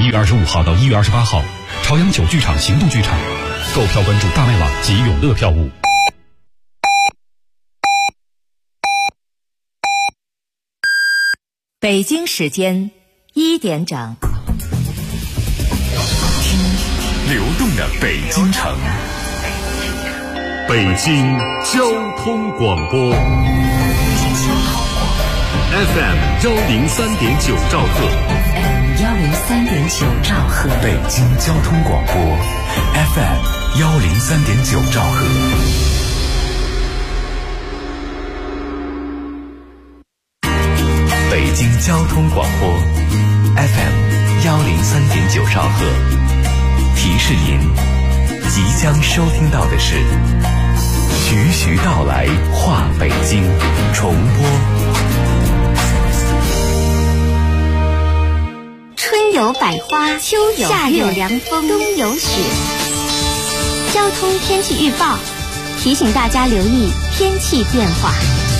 1月25号到1月28号，朝阳9剧场行动剧场，购票关注大麦网及永乐票务。 北京时间1点整， 听流动的北京城，北京交通广播 FM 103.9兆赫 103.9兆赫， 北京交通广播 FM 103.9兆赫。北京交通广播 FM 103.9兆赫，提示您即将收听到的是徐徐道来话北京重播。 春有百花，秋有夏有凉风，冬有雪。交通天气预报提醒大家留意天气变化。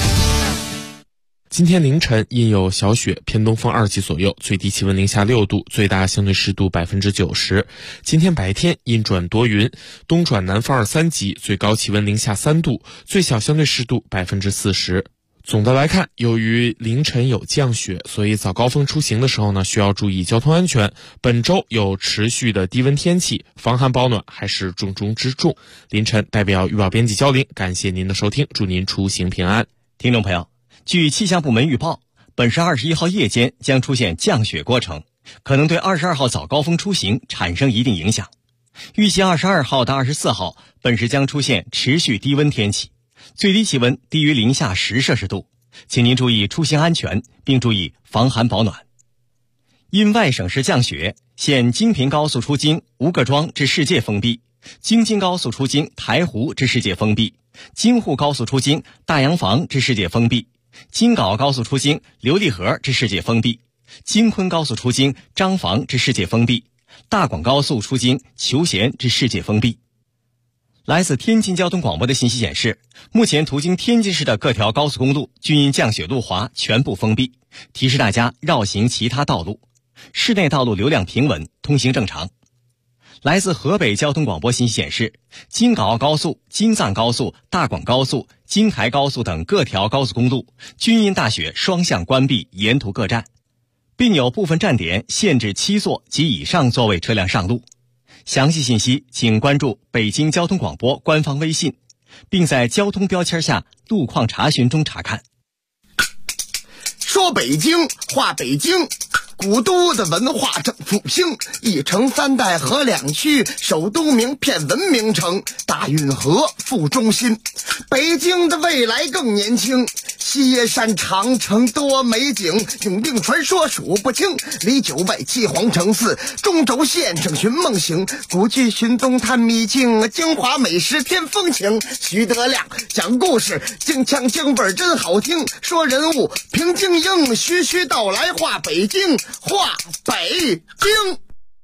今天凌晨阴有小雪，偏东风2级左右，最低气温零下6度，最大相对湿度90%。今天白天阴转多云，东转南风2、3级，最高气温零下3度，最小相对湿度40%。总的来看，由于凌晨有降雪，所以早高峰出行的时候呢，需要注意交通安全。本周有持续的低温天气，防寒保暖还是重中之重。凌晨代表预报编辑焦玲，感谢您的收听，祝您出行平安。 听众朋友，据气象部门预报，本市21号夜间将出现降雪过程，可能对22号早高峰出行产生一定影响。预计22号到24号，本市将出现持续低温天气，最低气温低于零下10摄氏度，请您注意出行安全，并注意防寒保暖。因外省市降雪，现京平高速出京吴各庄至世界封闭，京津高速出京台湖至世界封闭，京沪高速出京大洋房至世界封闭，京皋高速出京琉璃河至世界封闭，京昆高速出京张房至世界封闭，大广高速出京求贤至世界封闭。来自天津交通广播的信息显示，目前途经天津市的各条高速公路均因降雪路滑全部封闭，提示大家绕行其他道路。市内道路流量平稳，通行正常。来自河北交通广播信息显示，京港澳高速、京藏高速、大广高速、京台高速等各条高速公路均因大雪双向关闭沿途各站，并有部分站点限制7座及以上座位车辆上路。详细信息请关注北京交通广播官方微信，并在交通标签下路况查询中查看。 说北京话北京，古都的文化正复兴，一城3代合2区，首都名片文明城，大运河副中心。北京的未来更年轻，西山长城多美景，永定传说数不清，离9外7皇城4，中轴线上寻梦行，古剧寻踪探秘境，京华美食添风情。徐德亮讲故事，京腔京味真好听，说人物评京英，徐徐道来话北京，话北京。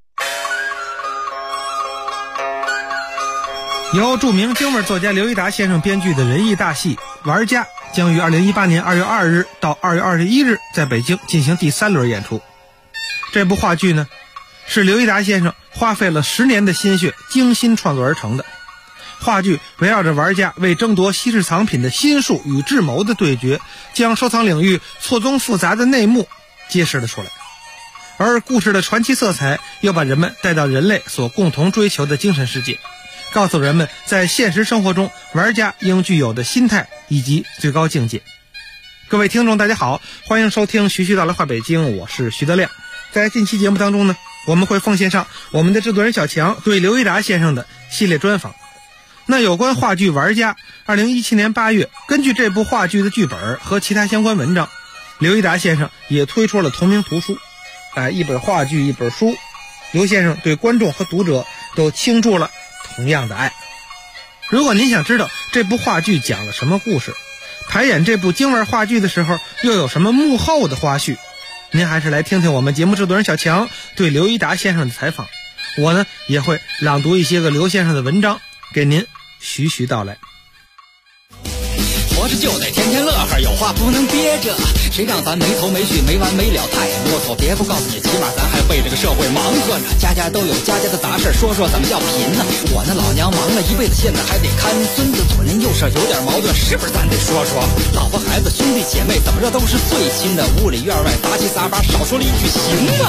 由著名京味作家刘一达先生编剧的仁义大戏《玩家》将于2018年2月2日到2月21日在北京进行第3轮演出。这部话剧呢，是刘一达先生花费了10年的心血精心创作而成的。话剧围绕着玩家为争夺稀世藏品的心术与智谋的对决，将收藏领域错综复杂的内幕揭示了出来，而故事的传奇色彩又把人们带到人类所共同追求的精神世界，告诉人们在现实生活中玩家应具有的心态以及最高境界。各位听众大家好，欢迎收听徐徐道来话北京，我是徐德亮。在近期节目当中呢，我们会奉献上我们的制作人小强对刘一达先生的系列专访。那有关话剧《玩家》，2017年8月，根据这部话剧的剧本和其他相关文章，刘一达先生也推出了同名图书。一本话剧，一本书，刘先生对观众和读者都倾注了同样的爱。如果您想知道这部话剧讲了什么故事，排演这部京味话剧的时候又有什么幕后的花絮，您还是来听听我们节目制作人小强对刘一达先生的采访。我呢也会朗读一些个刘先生的文章给您徐徐道来。 活着就得天天乐呵，有话不能憋着。谁让咱没头没绪没完没了太啰嗦，别不告诉你，起码咱还为这个社会忙活呢。家家都有家家的杂事，说说怎么叫贫呢？我那老娘忙了一辈子，现在还得看孙子，左邻右舍有点矛盾，是不是咱得说说？老婆孩子兄弟姐妹怎么着都是最亲的，屋里院外杂七杂八，少说了一句行吗？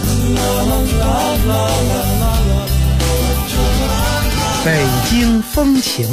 北京风情。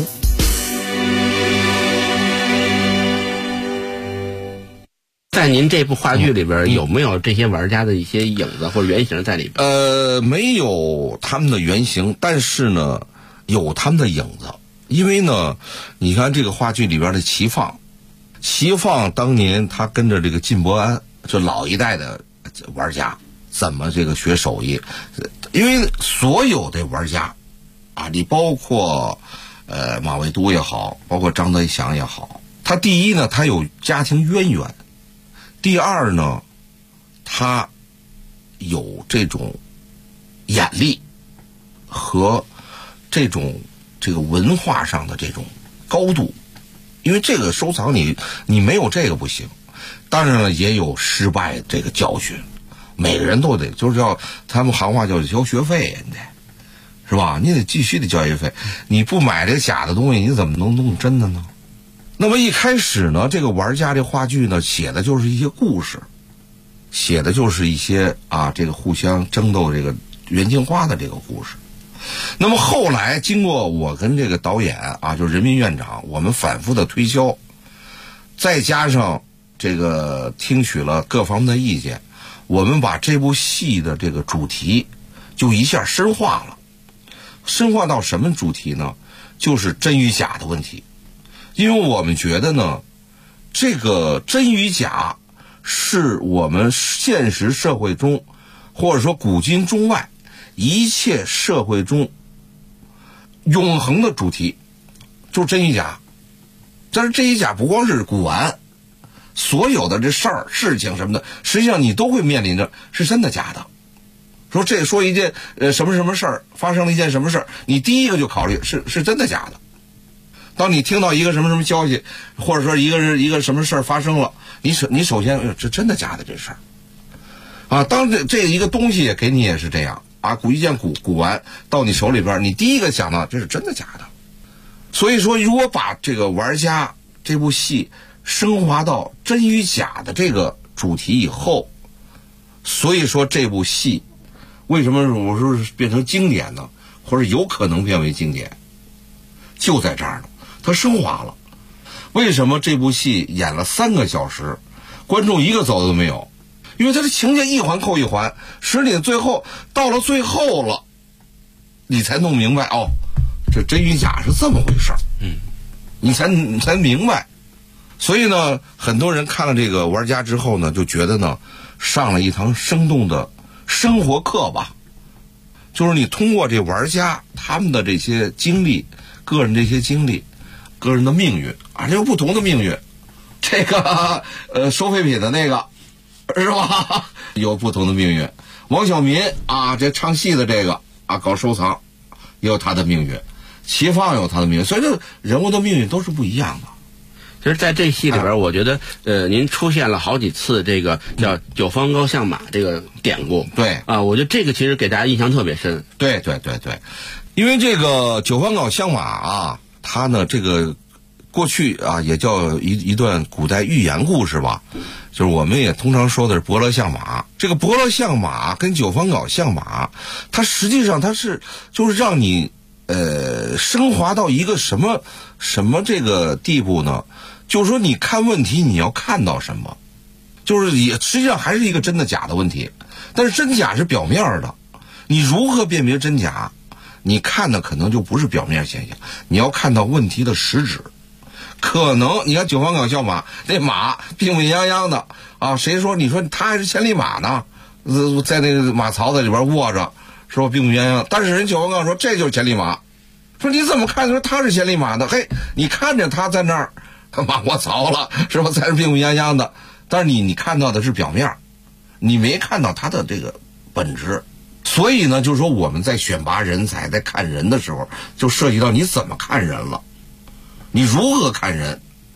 在您这部话剧里边，有没有这些玩家的一些影子或者原型在里边？ 没有他们的原型，但是呢，有他们的影子。因为呢，你看这个话剧里边的齐放当年他跟着这个靳伯安，就老一代的玩家，怎么这个学手艺？因为所有的玩家啊，你包括马未都也好，包括张德祥也好，他第一呢，他有家庭渊源。第二呢，他有这种眼力和这个文化上的这种高度，因为这个收藏你没有这个不行。当然了，也有失败这个教训，每个人都得就是要他们行话叫交学费，你得是吧？你得继续的交学费，你不买这个假的东西，你怎么能弄真的呢？那么一开始呢，这个玩家这话剧呢，写的就是一些故事，写的就是一些这个互相争斗这个袁金花的这个故事。那么后来经过我跟这个导演就是人民院长，我们反复的推销，再加上这个听取了各方面的意见，我们把这部戏的这个主题就一下深化了。深化到什么主题呢？就是真与假的问题。因为我们觉得呢，这个真与假是我们现实社会中，或者说古今中外一切社会中永恒的主题，就是真与假。但是真与假不光是古玩，所有的这事情什么的，实际上你都会面临着是真的假的。说一件什么事儿，发生了一件什么事儿，你第一个就考虑是真的假的。当你听到一个什么消息，或者说一个什么事儿发生了，你首先这真的假的这事儿当这一个东西给你也是这样一件古玩到你手里边，你第一个想到这是真的假的。所以说，如果把这个玩家这部戏升华到真与假的这个主题以后，所以说这部戏为什么我说变成经典呢？或者有可能变为经典，就在这儿呢。它升华了。为什么这部戏演了3个小时，观众一个走都没有？因为它的情节一环扣一环，使你最后到了最后了，你才弄明白这真与假是这么回事。你才明白。所以呢，很多人看了这个玩家之后呢，就觉得呢，上了一堂生动的生活课吧。就是你通过这玩家他们的这些经历，个人这些经历，个人的命运这有不同的命运。这个收废品的那个是吧，有不同的命运。王小民这唱戏的这个搞收藏也有他的命运，齐放有他的命运，所以这人物的命运都是不一样的。 其实在这戏里边，我觉得您出现了好几次这个叫九方高相马这个典故。 对我觉得这个其实给大家印象特别深。 对，因为这个九方高相马它呢这个过去也叫一段古代寓言故事吧，就是我们也通常说的是伯乐相马。这个伯乐相马跟九方高相马，它实际上它是就是让你升华到一个什么这个地步呢？就是说你看问题你要看到什么，就是也实际上还是一个真的假的问题。但是真假是表面的，你如何辨别真假？你看的可能就不是表面现象，你要看到问题的实质。可能你看九方高相马，那马病病殃殃的谁说你说他还是千里马呢？在那个马槽子里边卧着，是吧？病病殃殃。但是人九方高说这就是千里马，说你怎么看说他是千里马呢？嘿，你看着他在那儿马卧槽了，是吧？在这病病殃殃的，但是你看到的是表面，你没看到他的这个本质。所以呢，就是说我们在选拔人才，在看人的时候，就涉及到你怎么看人了，你如何看人，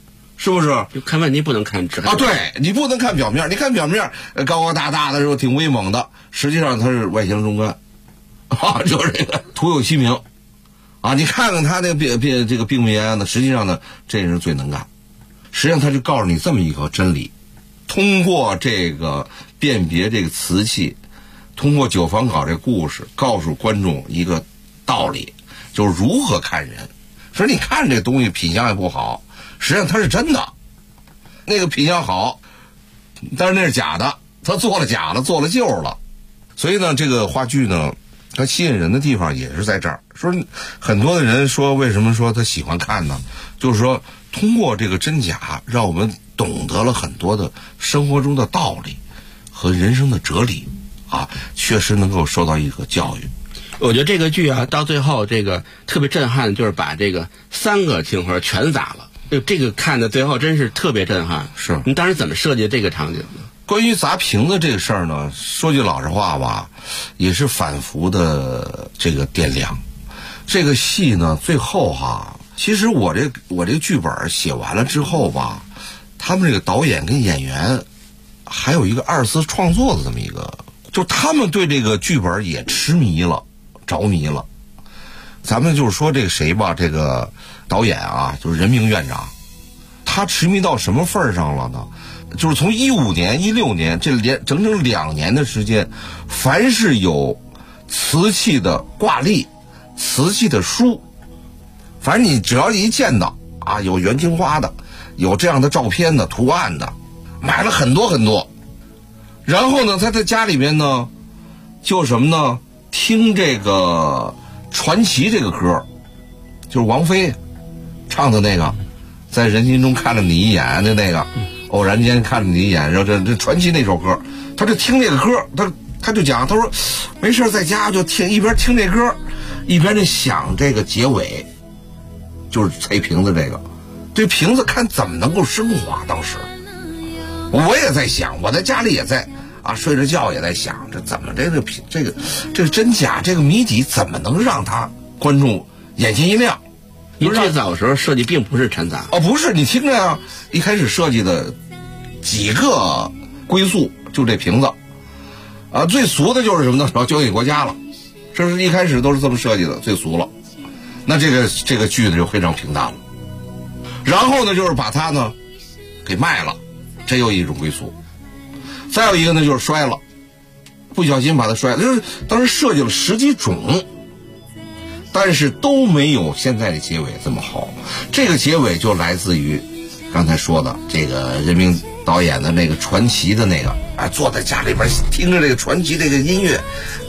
是不是？ 就看问题不能看纸啊，对，你不能看表面，你看表面高高大大的时候挺威猛的，实际上他是外强中干，啊，就是这个徒有其名，啊，你看看他那个这个病危呢，实际上呢，这人最能干。实际上他就告诉你这么一个真理，通过这个辨别这个瓷器，通过九房稿这故事，告诉观众一个道理，就是如何看人。说你看这东西品相也不好，实际上它是真的，那个品相好，但是那是假的，他做了假的，做了旧了。所以呢，这个话剧呢，它吸引人的地方也是在这儿。说很多的人说，为什么说他喜欢看呢？就是说通过这个真假，让我们懂得了很多的生活中的道理和人生的哲理啊，确实能够受到一个教育。 我觉得这个剧啊，到最后这个特别震撼，就是把这个3个青花全砸了。这个看的最后真是特别震撼。 是你当时怎么设计这个场景呢？ 关于砸瓶子这个事儿呢，说句老实话吧，也是反复的这个掂量。这个戏呢，最后其实我这个剧本写完了之后吧，他们这个导演跟演员还有一个2次创作的这么一个，就他们对这个剧本也痴迷了。着迷了，咱们就是说这个谁吧，这个导演啊，就是任明院长，他痴迷到什么份上了呢？就是从15年、16年这整整2年的时间，凡是有瓷器的挂历、瓷器的书，反正你只要一见到啊，有元青花的，有这样的照片的、图案的，买了很多很多。然后呢，他在家里边呢，就什么呢？听这个传奇这个歌，就是王菲唱的那个，在人群中看了你一眼的那个，偶然间看了你一眼，然后这传奇那首歌，他就听这个歌，他就讲，他说没事在家就听，一边听这歌，一边就想这个结尾，就是拆瓶子这瓶子看怎么能够升华。当时我也在想，我在家里也在睡着觉也在想，这怎么这个真假这个谜底怎么能让他观众眼前一亮？ 你最早的时候设计并不是掺杂不是，你听着呀，一开始设计的几个归宿就这瓶子最俗的就是什么呢？交给国家了，这是一开始都是这么设计的，最俗了。那这个剧呢就非常平淡了。然后呢，就是把它呢给卖了，这又一种归宿。再有一个呢，就是摔了，不小心把它摔了。就是当时设计了10几种，但是都没有现在的结尾这么好。这个结尾就来自于刚才说的这个任明导演的那个传奇的那个坐在家里边听着这个传奇这个音乐，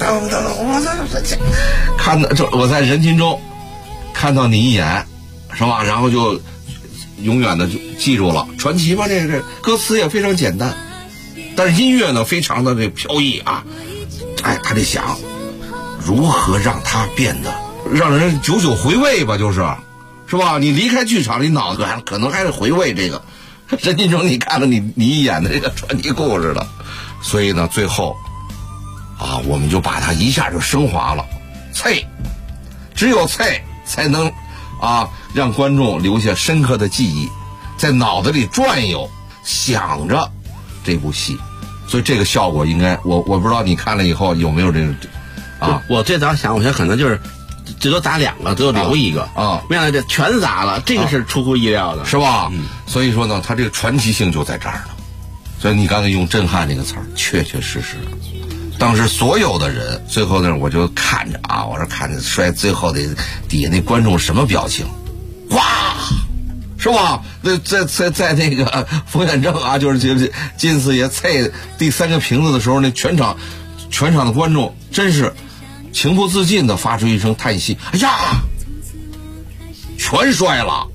我在人群中看到你一眼，是吧？然后就永远的就记住了传奇吧。这歌词也非常简单。但是音乐呢，非常的这飘逸他得想如何让它变得让人久久回味吧，是吧？你离开剧场，你脑子可能还是回味这个任金城你看了你一眼的这个传奇故事了。所以呢，最后我们就把它一下就升华了。只有才能让观众留下深刻的记忆，在脑子里转悠，想着这部戏。所以这个效果应该我不知道你看了以后有没有这个我最早想，我觉得可能就是最多砸2个，最多留一个没想到这全砸了，这个是出乎意料的， 是吧？所以说呢，它这个传奇性就在这儿呢。所以你刚才用震撼这个词儿，确确实实当时所有的人最后呢，我就看着我说看着摔最后的底下那观众什么表情，哇，是吧？在那个冯远征就是金四爷菜第3个瓶子的时候，那全场的观众真是情不自禁的发出一声叹息，哎呀，全摔了。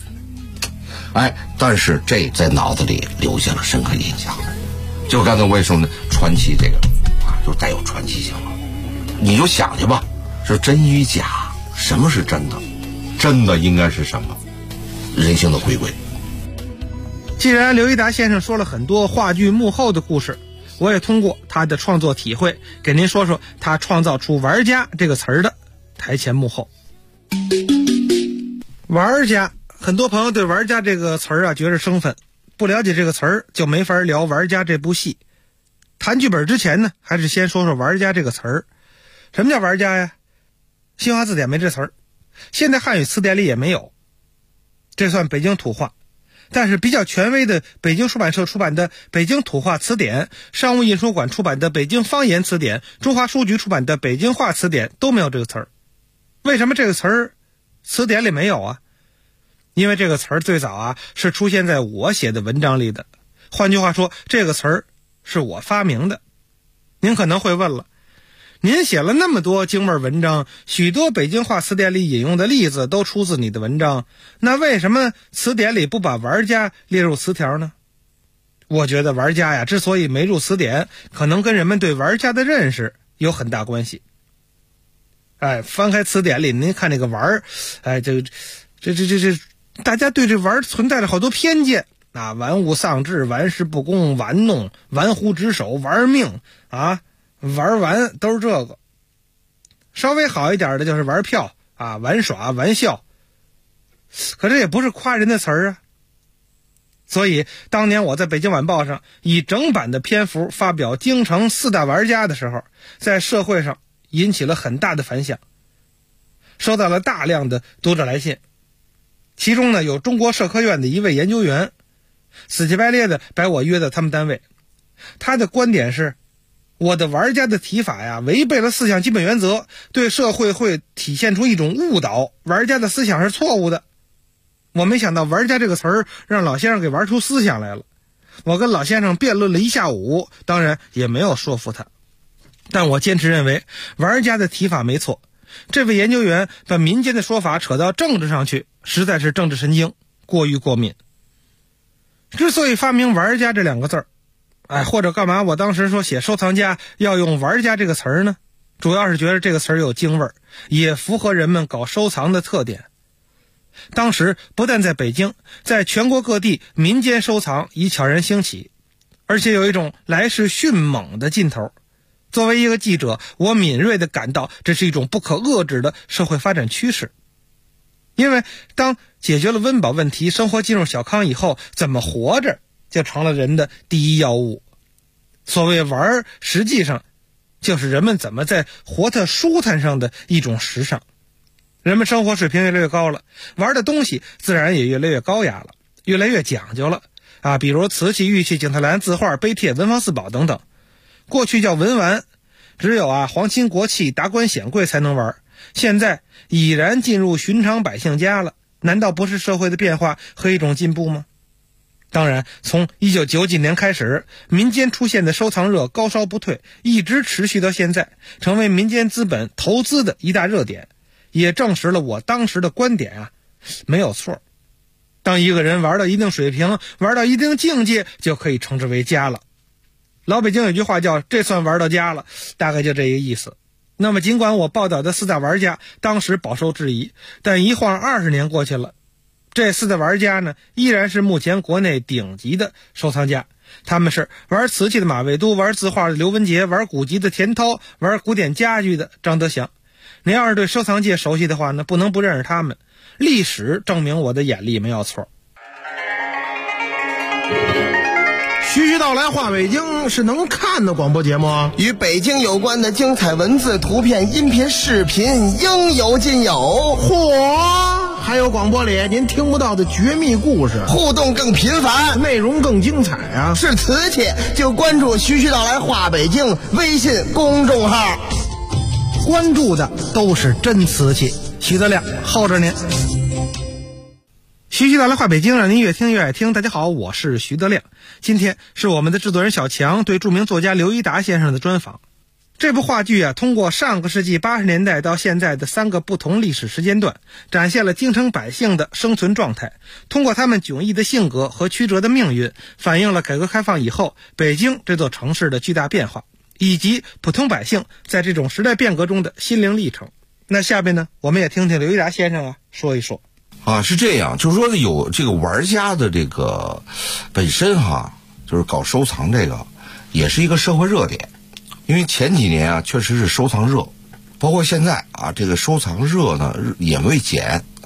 但是这在脑子里留下了深刻印象。就刚才我也说呢，传奇这个就带有传奇性了。你就想去吧，是真与假，什么是真的？真的应该是什么？人性的回归。 既然刘一达先生说了很多话剧幕后的故事，我也通过他的创作体会给您说说他创造出玩家这个词儿的台前幕后。玩家很多朋友对玩家这个词儿啊觉着生分，不了解这个词儿就没法聊玩家这部戏。谈剧本之前呢，还是先说说玩家这个词儿。什么叫玩家呀？新华字典没这词儿，现代汉语词典里也没有，这算北京土话。但是比较权威的北京出版社出版的《北京土话词典》，商务印书馆出版的《北京方言词典》，中华书局出版的《北京话词典》都没有这个词儿。为什么这个词儿词典里没有啊？因为这个词儿最早啊是出现在我写的文章里的。换句话说，这个词儿是我发明的。您可能会问了，您写了那么多京味文章，许多北京话词典里引用的例子都出自你的文章，那为什么词典里不把玩家列入词条呢？我觉得玩家呀之所以没入词典，可能跟人们对玩家的认识有很大关系。翻开词典里您看那个玩，大家对这玩存在着好多偏见啊，玩物丧志，玩世不恭，玩弄，玩忽职守，玩命啊，玩完都是这个。稍微好一点的就是玩票啊，玩耍，玩笑。可这也不是夸人的词儿啊。所以当年我在北京晚报上以整版的篇幅发表京城4大玩家的时候，在社会上引起了很大的反响，收到了大量的读者来信。其中呢，有中国社科院的一位研究员死乞白咧的把我约到他们单位。他的观点是，我的玩家的提法呀违背了4项基本原则，对社会会体现出一种误导，玩家的思想是错误的。我没想到玩家这个词儿让老先生给玩出思想来了。我跟老先生辩论了一下午，当然也没有说服他。但我坚持认为玩家的提法没错。这位研究员把民间的说法扯到政治上去，实在是政治神经过于过敏。之所以发明玩家这2个字儿，或者干嘛我当时说写收藏家要用玩家这个词儿呢，主要是觉得这个词儿有京味儿，也符合人们搞收藏的特点。当时不但在北京，在全国各地民间收藏已悄然兴起，而且有一种来势迅猛的劲头。作为一个记者，我敏锐地感到这是一种不可遏制的社会发展趋势。因为当解决了温饱问题，生活进入小康以后，怎么活着就成了人的第一要务。所谓玩，实际上就是人们怎么在活得舒坦上的一种时尚。人们生活水平越来越高了，玩的东西自然也越来越高雅了，越来越讲究了啊，比如瓷器、玉器、景泰蓝、字画、碑帖、文房四宝等等。过去叫文玩，只有皇亲国戚、达官显贵才能玩，现在已然进入寻常百姓家了。难道不是社会的变化和一种进步吗？当然，从1990几年开始，民间出现的收藏热高烧不退，一直持续到现在，成为民间资本投资的一大热点，也证实了我当时的观点没有错。当一个人玩到一定水平，玩到一定境界，就可以称之为家了。老北京有句话叫这算玩到家了，大概就这个意思。那么尽管我报道的4大玩家当时饱受质疑，但一晃20年过去了，这4大玩家呢依然是目前国内顶级的收藏家。他们是玩瓷器的马未都，玩字画的刘文杰，玩古籍的田涛，玩古典家具的张德祥。你要是对收藏界熟悉的话呢，不能不认识他们。历史证明我的眼力没有错。 徐徐道来话北京是能看的广播节目， 与北京有关的精彩文字、图片、音频、视频应有尽有。 嚯，还有广播里您听不到的绝密故事， 互动更频繁， 内容更精彩啊！ 是瓷器就关注徐徐道来话北京微信公众号， 关注的都是真瓷器。徐德亮候着您。徐徐道来话北京，让您越听越爱听。大家好，我是徐德亮。今天是我们的制作人小强对著名作家刘一达先生的专访。这部话剧通过上个世纪80年代到现在的3个不同历史时间段，展现了京城百姓的生存状态，通过他们迥异的性格和曲折的命运，反映了改革开放以后北京这座城市的巨大变化，以及普通百姓在这种时代变革中的心灵历程。那下边呢，我们也听听刘一达先生说一说。 是这样，就是说有这个玩家的这个本身就是搞收藏这个也是一个社会热点。因为前几年确实是收藏热，包括现在这个收藏热呢也未减，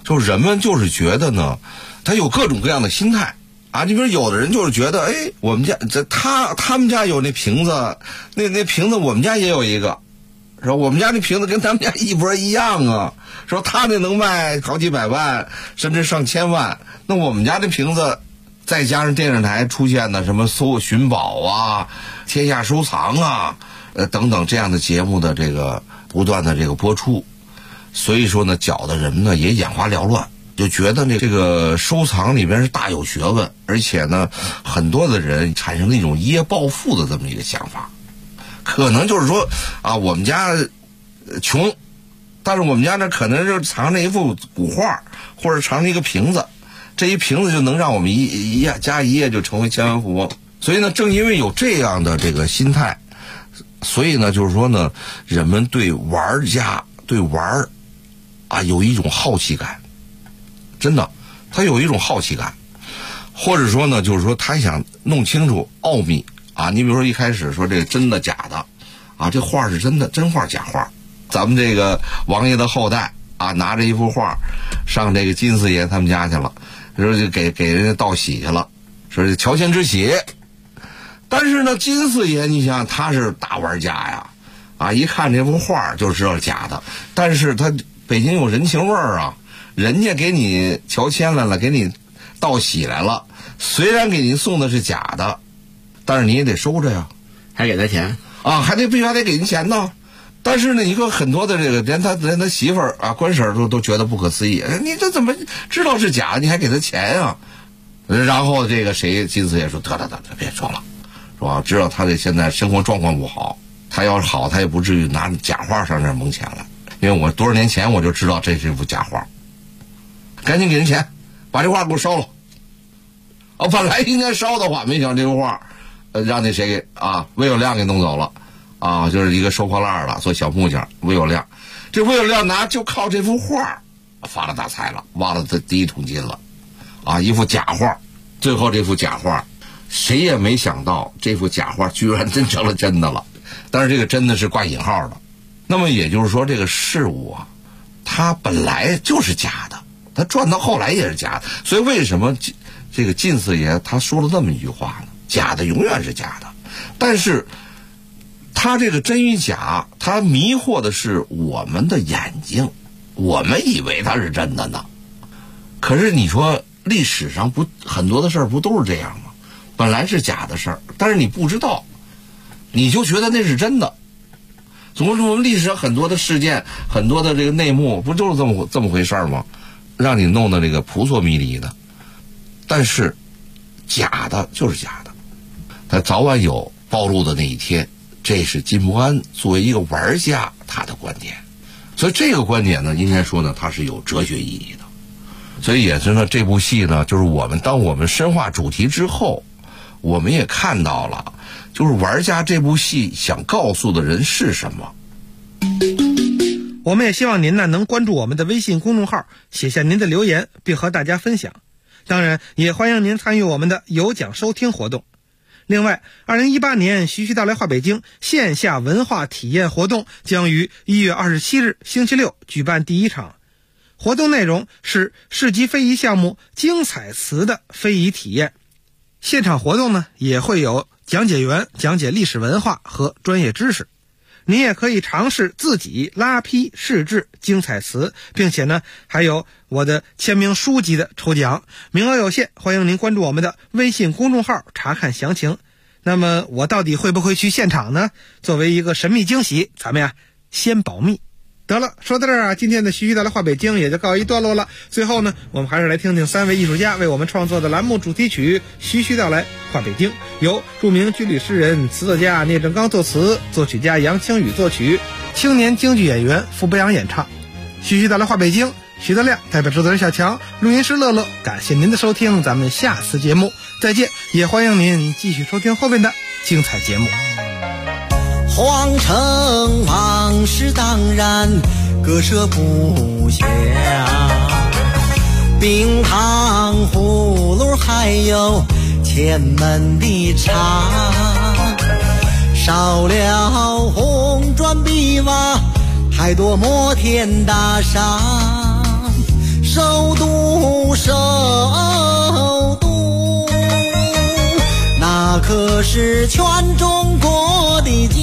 就人们就是觉得呢，他有各种各样的心态啊。你比如有的人就是觉得，哎，我们家他们家有那瓶子，那瓶子我们家也有一个，说我们家那瓶子跟他们家一模一样啊，说他那能卖好几百万，甚至上千万，那我们家那瓶子。再加上电视台出现的什么寻宝啊、天下收藏啊，等等这样的节目的这个不断的这个播出，所以说呢，搅的人呢也眼花缭乱，就觉得这个收藏里边是大有学问，而且呢，很多的人产生了一种一夜暴富的这么一个想法，可能就是说啊，我们家穷，但是我们家呢可能就藏着一幅古画，或者藏着一个瓶子。这一瓶子就能让我们一夜就成为千万富翁，所以呢，正因为有这样的这个心态，所以呢，就是说呢，人们对玩家对玩啊有一种好奇感，真的，他有一种好奇感，或者说呢，就是说他想弄清楚奥秘啊。你比如说一开始说这真的假的啊，这画是真的真画假画，咱们这个王爷的后代啊，拿着一幅画上这个金四爷他们家去了。说就给人家道喜去了，说是乔迁之喜。但是呢，金四爷你想他是大玩家呀，啊，一看这幅画就知道假的。但是他北京有人情味儿啊，人家给你乔迁来了，给你道喜来了，虽然给您送的是假的，但是你也得收着呀， 还给他钱啊，还得必须还得给您钱呢。但是呢，你说很多的这个连他媳妇儿啊、官婶都觉得不可思议，你这怎么知道是假的，你还给他钱啊？然后这个金四爷说得别说了，是吧？知道他这现在生活状况不好，他要是好，他也不至于拿假画上这儿蒙钱来，因为我多少年前我就知道这是一幅假画，赶紧给人钱，把这画给我烧了。本来应该烧的话，没想这幅画，让那谁给魏有亮给弄走了。啊，就是一个收破烂的，做小木匠，魏有亮，这魏有亮就靠这幅画发了大财了，挖了这第一桶金了，啊，一幅假画，最后这幅假画，谁也没想到这幅假画居然真成了真的了，但是这个真的是挂引号的，那么也就是说这个事物啊，它本来就是假的，它赚到后来也是假的，所以为什么这个靳四爷他说了这么一句话呢？假的永远是假的，但是他这个真与假，他迷惑的是我们的眼睛，我们以为它是真的呢。可是你说历史上不很多的事儿不都是这样吗？本来是假的事儿，但是你不知道，你就觉得那是真的。总之我们历史上很多的事件，很多的这个内幕，不就是这么回事吗？让你弄得这个扑朔迷离的。但是假的就是假的，它早晚有暴露的那一天。这是金伯安作为一个玩家他的观点，所以这个观点呢，应该说呢，它是有哲学意义的。所以也是呢，这部戏呢，就是当我们深化主题之后，我们也看到了，就是玩家这部戏想告诉的人是什么。 我们也希望您呢能关注我们的微信公众号，写下您的留言，并和大家分享。当然，也欢迎您参与我们的有奖收听活动。另外，2018年徐徐到来话北京线下文化体验活动将于1月27日星期六举办第一场。活动内容是市级非遗项目精彩词的非遗体验。现场活动呢也会有讲解员讲解历史文化和专业知识。您也可以尝试自己拉坯试制精彩词，并且呢还有我的签名书籍的抽奖，名额有限，欢迎您关注我们的微信公众号查看详情。那么我到底会不会去现场呢？作为一个神秘惊喜，咱们先保密。得了，说到这儿今天的徐徐到来话北京也就告一段落了。最后呢，我们还是来听听3位艺术家为我们创作的栏目主题曲《徐徐到来话北京》，由著名军旅诗人、词作家聂正刚作词，作曲家杨清宇作曲，青年京剧演员傅博洋演唱。徐徐到来话北京，徐德亮代表制作人小强，录音师乐乐，感谢您的收听，咱们下次节目再见，也欢迎您继续收听后面的精彩节目。 皇城往事当然割舍不下，冰糖葫芦还有前门的茶，少了红砖碧瓦，还多摩天大厦。 首都，首都，那可是全中国的家。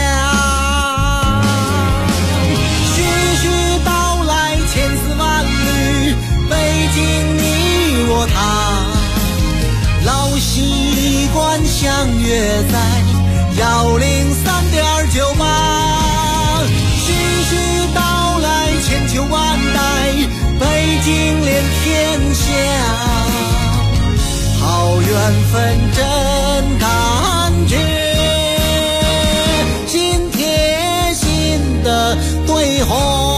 徐徐道来千丝万缕，北京你我他，老习惯相约在103.98。徐徐道来千秋万代，北京连天下，好缘分真感觉，心贴心的对话。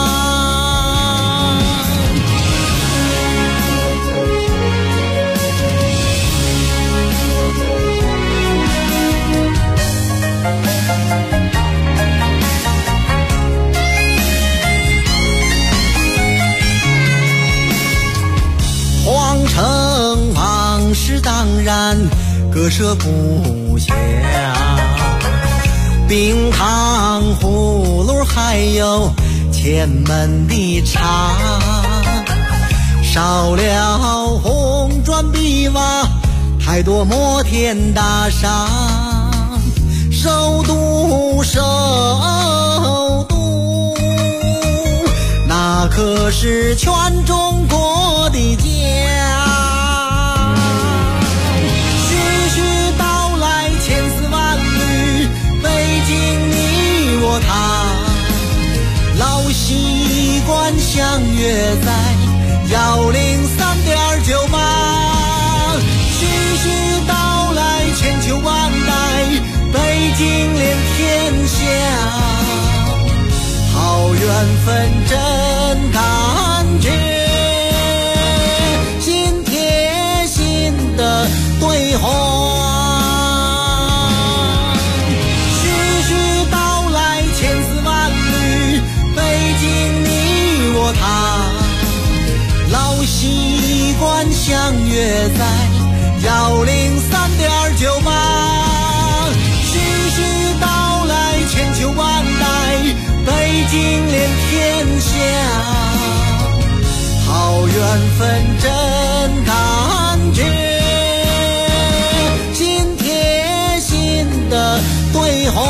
皇城往事当然割舍不下，冰糖葫芦还有前门的茶，少了红砖碧瓦，太多摩天大厦。首都，首都，那可是全中国的家。徐徐道来千丝万缕，北京你我他，老习惯相约在103.98。徐徐道来千秋万代，北京连天下，好缘分真感觉，心贴心的对话。徐徐道来千丝万缕，北京你我他，老习惯相约在103.98。徐徐道来千秋万代，北京连天下，好缘分真感觉，心贴心的对话。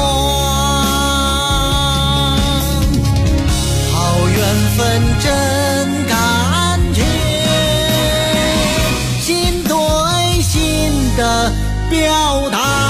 好缘分真感觉，心对心的表达。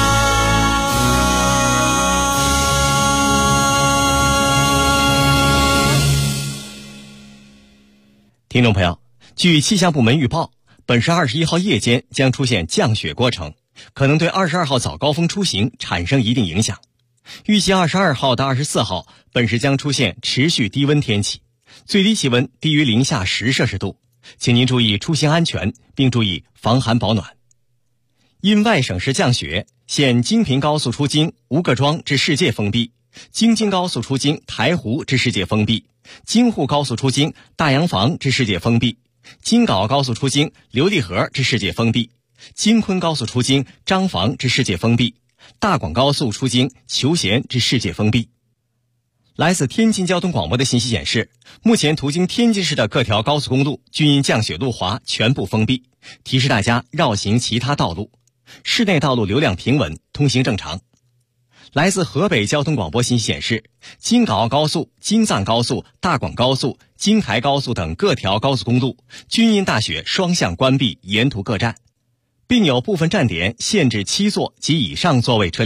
听众朋友，据气象部门预报，本市21号夜间将出现降雪过程，可能对22号早高峰出行产生一定影响。预计22号到24号，本市将出现持续低温天气，最低气温低于零下10摄氏度，请您注意出行安全，并注意防寒保暖。因外省市降雪，现京平高速出京吴各庄至世界封闭，京津高速出京台湖至世界封闭，京沪高速出京大洋房至世界封闭，京皋高速出京琉璃河至世界封闭，京昆高速出京张房至世界封闭，大广高速出京求贤至世界封闭。来自天津交通广播的信息显示，目前途经天津市的各条高速公路均因降雪路滑全部封闭，提示大家绕行其他道路。市内道路流量平稳，通行正常。来自河北交通广播信息显示，京皋高速、京藏高速、大广高速、京台高速等各条高速公路均因大雪双向关闭沿途各站，并有部分站点限制7座及以上座位车辆